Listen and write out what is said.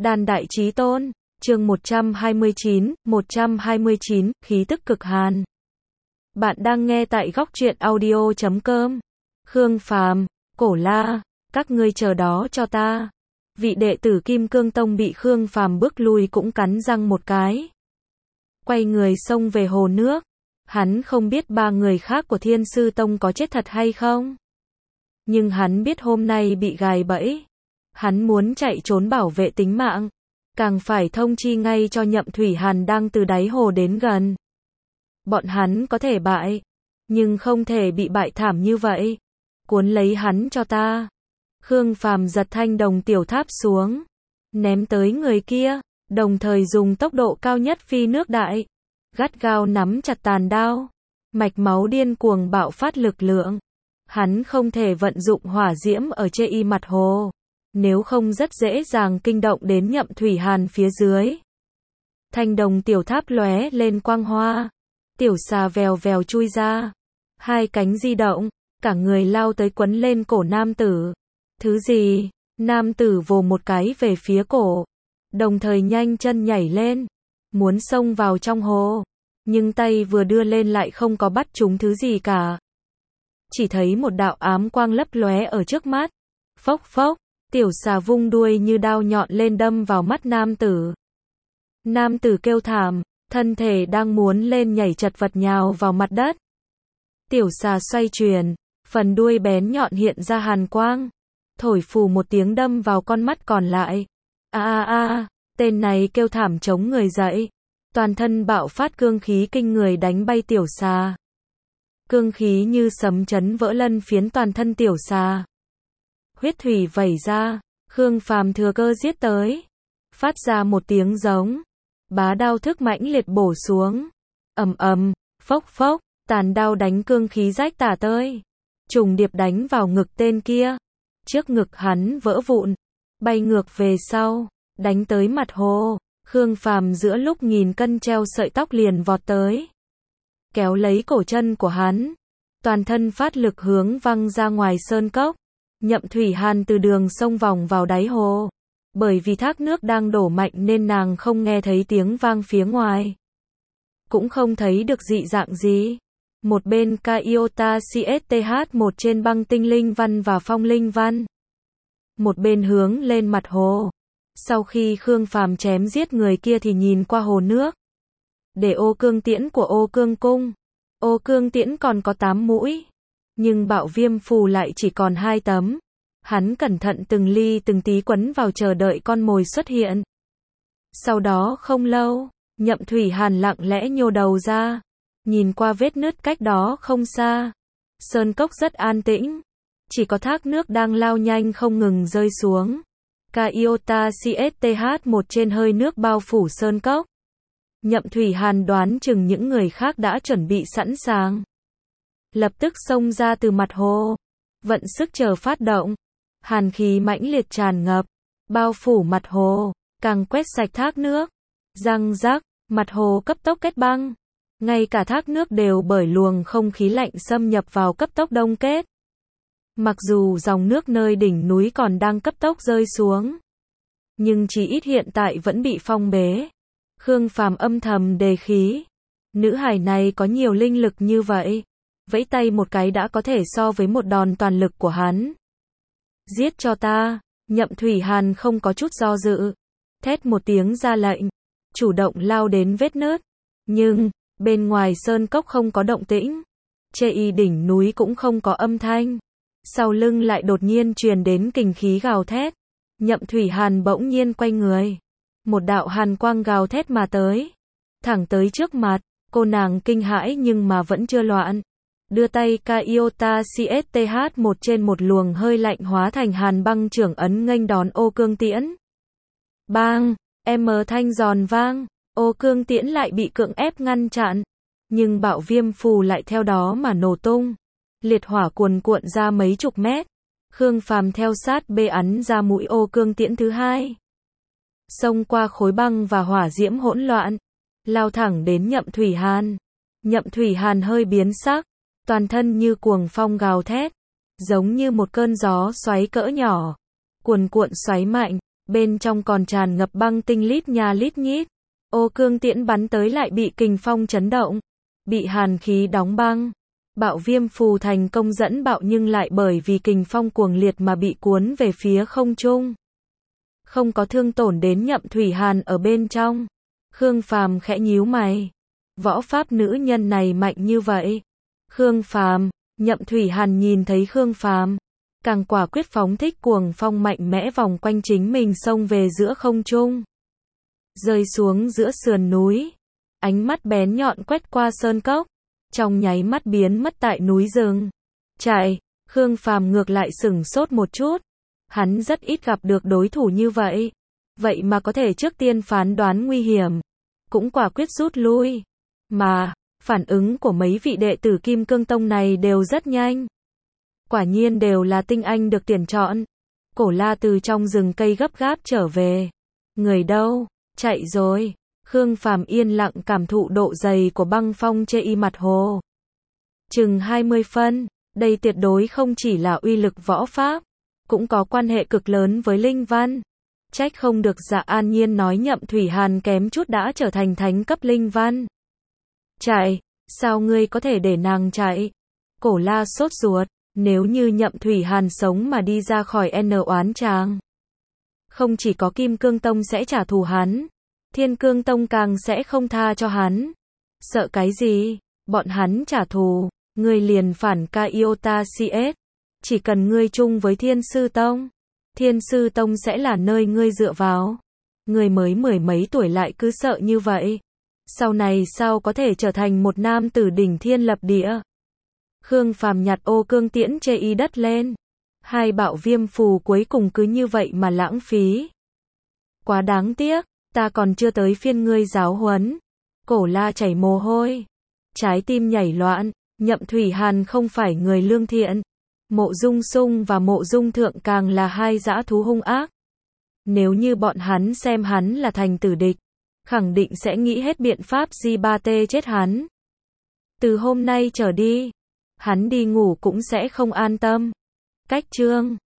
Đan Đại Chí Tôn, chương 129, khí tức cực hàn. Bạn đang nghe tại góc truyện audio.com. Khương Phàm, Cổ La, các ngươi chờ đó cho ta. Vị đệ tử Kim Cương Tông bị Khương Phàm bước lui cũng cắn răng một cái. Quay người xông về hồ nước. Hắn không biết ba người khác của Thiên Sư Tông có chết thật hay không. Nhưng hắn biết hôm nay bị gài bẫy. Hắn muốn chạy trốn bảo vệ tính mạng. Càng phải thông chi ngay cho Nhậm Thủy Hàn đang từ đáy hồ đến gần. Bọn hắn có thể bại, nhưng không thể bị bại thảm như vậy. Cuốn lấy hắn cho ta. Khương Phàm giật thanh đồng tiểu tháp xuống, ném tới người kia, đồng thời dùng tốc độ cao nhất phi nước đại. Gắt gao nắm chặt tàn đao. Mạch máu điên cuồng bạo phát lực lượng. Hắn không thể vận dụng hỏa diễm ở trên mặt hồ. Nếu không rất dễ dàng kinh động đến Nhậm Thủy Hàn phía dưới. Thanh đồng tiểu tháp lóe lên quang hoa. Tiểu xà vèo vèo chui ra. Hai cánh di động, cả người lao tới quấn lên cổ nam tử. Thứ gì? Nam tử vồ một cái về phía cổ. Đồng thời nhanh chân nhảy lên. Muốn xông vào trong hồ. Nhưng tay vừa đưa lên lại không có bắt trúng thứ gì cả. Chỉ thấy một đạo ám quang lấp lóe ở trước mắt. Phốc phốc. Tiểu xà vung đuôi như đao nhọn lên đâm vào mắt nam tử. Nam tử kêu thảm, thân thể đang muốn lên nhảy chật vật nhào vào mặt đất. Tiểu xà xoay chuyển, phần đuôi bén nhọn hiện ra hàn quang. Thổi phù một tiếng đâm vào con mắt còn lại. Tên này kêu thảm chống người dậy. Toàn thân bạo phát cương khí kinh người đánh bay tiểu xà. Cương khí như sấm chấn vỡ lân phiến toàn thân tiểu xà. Huyết thủy vẩy ra, Khương Phàm thừa cơ giết tới. Phát ra một tiếng giống. Bá đao thức mãnh liệt bổ xuống. Ầm ầm, phốc phốc, tàn đao đánh cương khí rách tả tơi. Trùng điệp đánh vào ngực tên kia. Trước ngực hắn vỡ vụn, bay ngược về sau, đánh tới mặt hồ. Khương Phàm giữa lúc nghìn cân treo sợi tóc liền vọt tới. Kéo lấy cổ chân của hắn. Toàn thân phát lực hướng văng ra ngoài sơn cốc. Nhậm Thủy Hàn từ đường xông vòng vào đáy hồ. Bởi vì thác nước đang đổ mạnh nên nàng không nghe thấy tiếng vang phía ngoài. Cũng không thấy được dị dạng gì. Một bên Kaiota CSTH một trên băng tinh linh văn và phong linh văn. Một bên hướng lên mặt hồ. Sau khi Khương Phàm chém giết người kia thì nhìn qua hồ nước. Để ô cương tiễn của ô cương cung. Ô cương tiễn còn có 8 mũi. Nhưng bạo viêm phù lại chỉ còn 2 tấm. Hắn cẩn thận từng ly từng tí quấn vào chờ đợi con mồi xuất hiện. Sau đó không lâu, Nhậm Thủy Hàn lặng lẽ nhô đầu ra. Nhìn qua vết nứt cách đó không xa. Sơn cốc rất an tĩnh. Chỉ có thác nước đang lao nhanh không ngừng rơi xuống. Kaiota CSTH một trên hơi nước bao phủ sơn cốc. Nhậm Thủy Hàn đoán chừng những người khác đã chuẩn bị sẵn sàng. Lập tức xông ra từ mặt hồ. Vận sức chờ phát động. Hàn khí mãnh liệt tràn ngập. Bao phủ mặt hồ. Càng quét sạch thác nước. Răng rắc. Mặt hồ cấp tốc kết băng. Ngay cả thác nước đều bởi luồng không khí lạnh xâm nhập vào cấp tốc đông kết. Mặc dù dòng nước nơi đỉnh núi còn đang cấp tốc rơi xuống. Nhưng chỉ ít hiện tại vẫn bị phong bế. Khương Phàm âm thầm đề khí. Nữ hài này có nhiều linh lực như vậy. Vẫy tay một cái đã có thể so với một đòn toàn lực của hắn. Giết cho ta. Nhậm Thủy Hàn không có chút do dự. Thét một tiếng ra lệnh. Chủ động lao đến vết nứt. Nhưng, bên ngoài sơn cốc không có động tĩnh. Trên đỉnh núi cũng không có âm thanh. Sau lưng lại đột nhiên truyền đến kình khí gào thét. Nhậm Thủy Hàn bỗng nhiên quay người. Một đạo hàn quang gào thét mà tới. Thẳng tới trước mặt. Cô nàng kinh hãi nhưng mà vẫn chưa loạn. Đưa tay Kaiota CSTH một trên một luồng hơi lạnh hóa thành hàn băng trưởng ấn nghênh đón ô cương tiễn. Bang! Thanh giòn vang. Ô cương tiễn lại bị cưỡng ép ngăn chặn. Nhưng bạo viêm phù lại theo đó mà nổ tung. Liệt hỏa cuồn cuộn ra mấy chục mét. Khương Phàm theo sát bê ấn ra mũi ô cương tiễn thứ hai. Xông qua khối băng và hỏa diễm hỗn loạn. Lao thẳng đến Nhậm Thủy Hàn. Nhậm Thủy Hàn hơi biến sắc. Toàn thân như cuồng phong gào thét. Giống như một cơn gió xoáy cỡ nhỏ. Cuồn cuộn xoáy mạnh. bên trong còn tràn ngập băng tinh lít nha lít nhít. Ô cương tiễn bắn tới lại bị kình phong chấn động, bị hàn khí đóng băng. Bạo viêm phù thành công dẫn bạo nhưng lại bởi vì kình phong cuồng liệt mà bị cuốn về phía không trung. Không có thương tổn đến Nhậm Thủy Hàn ở bên trong. Khương Phàm khẽ nhíu mày. Võ pháp nữ nhân này mạnh như vậy. Khương Phàm, Nhậm Thủy Hàn nhìn thấy Khương Phàm, càng quả quyết phóng thích cuồng phong mạnh mẽ vòng quanh chính mình xông về giữa không trung. Rơi xuống giữa sườn núi. Ánh mắt bén nhọn quét qua sơn cốc. Trong nháy mắt biến mất tại núi rừng. Chạy, Khương Phàm ngược lại sửng sốt một chút. Hắn rất ít gặp được đối thủ như vậy. Vậy mà có thể trước tiên phán đoán nguy hiểm. Cũng quả quyết rút lui. Mà, phản ứng của mấy vị đệ tử Kim Cương Tông này đều rất nhanh. Quả nhiên đều là tinh anh được tuyển chọn. Cổ La từ trong rừng cây gấp gáp trở về. Người đâu? Chạy rồi. Khương Phàm yên lặng cảm thụ độ dày của băng phong trên mặt hồ. Chừng 20 phân, đây tuyệt đối không chỉ là uy lực võ pháp, cũng có quan hệ cực lớn với linh văn. Trách không được Dạ An Nhiên nói Nhậm Thủy Hàn kém chút đã trở thành thánh cấp linh văn. Chạy, sao ngươi có thể để nàng chạy? Cổ La sốt ruột, nếu như Nhậm Thủy Hàn sống mà đi ra khỏi N oán tràng. Không chỉ có Kim Cương Tông sẽ trả thù hắn, Thiên Cương Tông càng sẽ không tha cho hắn. Sợ cái gì? Bọn hắn trả thù, ngươi liền phản ca iota CS. Chỉ cần ngươi chung với Thiên Sư Tông, Thiên Sư Tông sẽ là nơi ngươi dựa vào. Ngươi mới 10 mấy tuổi lại cứ sợ như vậy. Sau này sao có thể trở thành một nam tử đỉnh thiên lập địa? Khương Phàm nhặt ô cương tiễn chê y đất lên. Hai bạo viêm phù cuối cùng cứ như vậy mà lãng phí. Quá đáng tiếc, ta còn chưa tới phiên ngươi giáo huấn. Cổ La chảy mồ hôi. Trái tim nhảy loạn, Nhậm Thủy Hàn không phải người lương thiện. Mộ Dung Sung và Mộ Dung Thượng càng là hai dã thú hung ác. Nếu như bọn hắn xem hắn là thành tử địch, khẳng định sẽ nghĩ hết biện pháp G3T chết hắn. Từ hôm nay trở đi, hắn đi ngủ cũng sẽ không an tâm. Cách chương